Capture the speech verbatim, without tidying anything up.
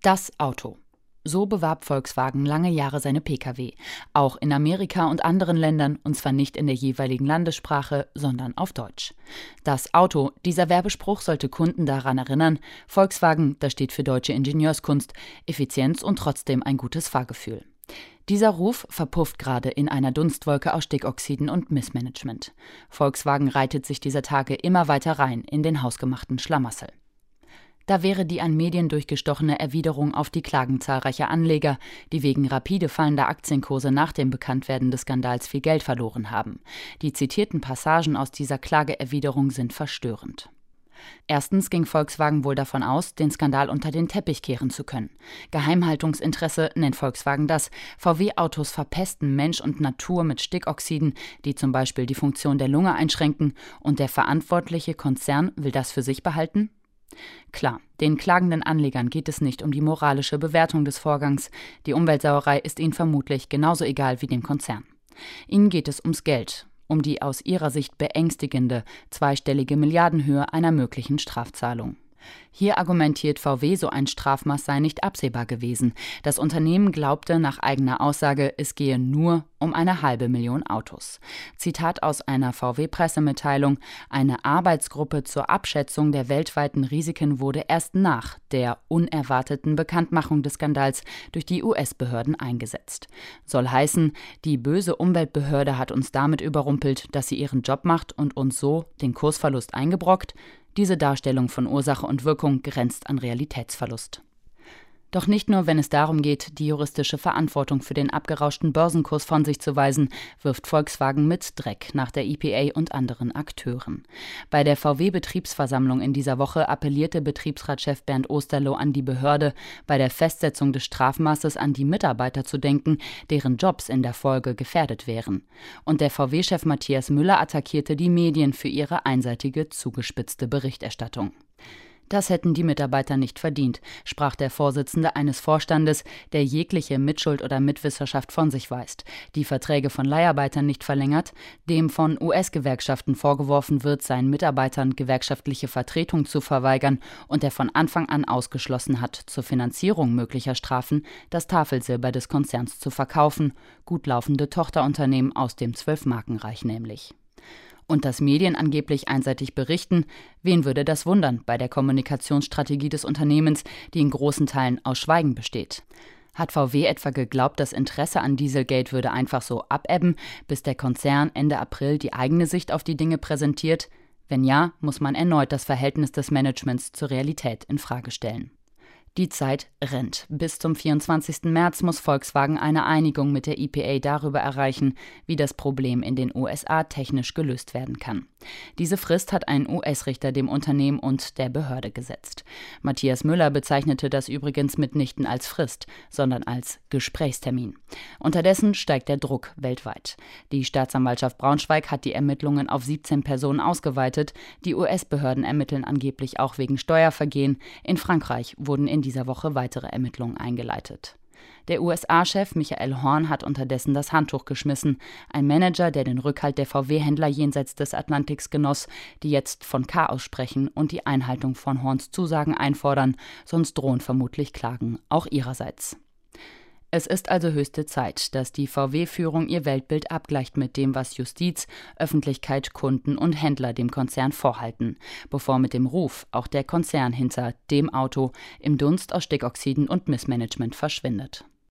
Das Auto. So bewarb Volkswagen lange Jahre seine Pkw. Auch in Amerika und anderen Ländern, und zwar nicht in der jeweiligen Landessprache, sondern auf Deutsch. Das Auto, dieser Werbespruch sollte Kunden daran erinnern, Volkswagen, das steht für deutsche Ingenieurskunst, Effizienz und trotzdem ein gutes Fahrgefühl. Dieser Ruf verpufft gerade in einer Dunstwolke aus Stickoxiden und Missmanagement. Volkswagen reitet sich dieser Tage immer weiter rein in den hausgemachten Schlamassel. Da wäre die an Medien durchgestochene Erwiderung auf die Klagen zahlreicher Anleger, die wegen rapide fallender Aktienkurse nach dem Bekanntwerden des Skandals viel Geld verloren haben. Die zitierten Passagen aus dieser Klageerwiderung sind verstörend. Erstens ging Volkswagen wohl davon aus, den Skandal unter den Teppich kehren zu können. Geheimhaltungsinteresse nennt Volkswagen das. V W-Autos verpesten Mensch und Natur mit Stickoxiden, die zum Beispiel die Funktion der Lunge einschränken, und der verantwortliche Konzern will das für sich behalten? Klar, den klagenden Anlegern geht es nicht um die moralische Bewertung des Vorgangs. Die Umweltsauerei ist ihnen vermutlich genauso egal wie dem Konzern. Ihnen geht es ums Geld, um die aus ihrer Sicht beängstigende, zweistellige Milliardenhöhe einer möglichen Strafzahlung. Hier argumentiert V W, so ein Strafmaß sei nicht absehbar gewesen. Das Unternehmen glaubte nach eigener Aussage, es gehe nur um eine halbe Million Autos. Zitat aus einer V W-Pressemitteilung: Eine Arbeitsgruppe zur Abschätzung der weltweiten Risiken wurde erst nach der unerwarteten Bekanntmachung des Skandals durch die U S-Behörden eingesetzt. Soll heißen, die böse Umweltbehörde hat uns damit überrumpelt, dass sie ihren Job macht und uns so den Kursverlust eingebrockt. Diese Darstellung von Ursache und Wirkung grenzt an Realitätsverlust. Doch nicht nur, wenn es darum geht, die juristische Verantwortung für den abgerauschten Börsenkurs von sich zu weisen, wirft Volkswagen mit Dreck nach der E P A und anderen Akteuren. Bei der V W-Betriebsversammlung in dieser Woche appellierte Betriebsratschef Bernd Osterloh an die Behörde, bei der Festsetzung des Strafmaßes an die Mitarbeiter zu denken, deren Jobs in der Folge gefährdet wären. Und der V W-Chef Matthias Müller attackierte die Medien für ihre einseitige, zugespitzte Berichterstattung. Das hätten die Mitarbeiter nicht verdient, sprach der Vorsitzende eines Vorstandes, der jegliche Mitschuld oder Mitwisserschaft von sich weist, die Verträge von Leiharbeitern nicht verlängert, dem von U S-Gewerkschaften vorgeworfen wird, seinen Mitarbeitern gewerkschaftliche Vertretung zu verweigern und der von Anfang an ausgeschlossen hat, zur Finanzierung möglicher Strafen das Tafelsilber des Konzerns zu verkaufen, gut laufende Tochterunternehmen aus dem Zwölfmarkenreich nämlich. Und dass Medien angeblich einseitig berichten, wen würde das wundern bei der Kommunikationsstrategie des Unternehmens, die in großen Teilen aus Schweigen besteht? Hat V W etwa geglaubt, das Interesse an Dieselgate würde einfach so abebben, bis der Konzern Ende April die eigene Sicht auf die Dinge präsentiert? Wenn ja, muss man erneut das Verhältnis des Managements zur Realität in Frage stellen. Die Zeit rennt. Bis zum vierundzwanzigsten März muss Volkswagen eine Einigung mit der E P A darüber erreichen, wie das Problem in den U S A technisch gelöst werden kann. Diese Frist hat ein U S-Richter dem Unternehmen und der Behörde gesetzt. Matthias Müller bezeichnete das übrigens mitnichten als Frist, sondern als Gesprächstermin. Unterdessen steigt der Druck weltweit. Die Staatsanwaltschaft Braunschweig hat die Ermittlungen auf siebzehn Personen ausgeweitet. Die U S-Behörden ermitteln angeblich auch wegen Steuervergehen. In Frankreich wurden in dieser Woche weitere Ermittlungen eingeleitet. Der U S A-Chef Michael Horn hat unterdessen das Handtuch geschmissen. Ein Manager, der den Rückhalt der V W-Händler jenseits des Atlantiks genoss, die jetzt von Chaos sprechen und die Einhaltung von Horns Zusagen einfordern, sonst drohen vermutlich Klagen, auch ihrerseits. Es ist also höchste Zeit, dass die V W-Führung ihr Weltbild abgleicht mit dem, was Justiz, Öffentlichkeit, Kunden und Händler dem Konzern vorhalten, bevor mit dem Ruf auch der Konzern hinter dem Auto im Dunst aus Stickoxiden und Missmanagement verschwindet.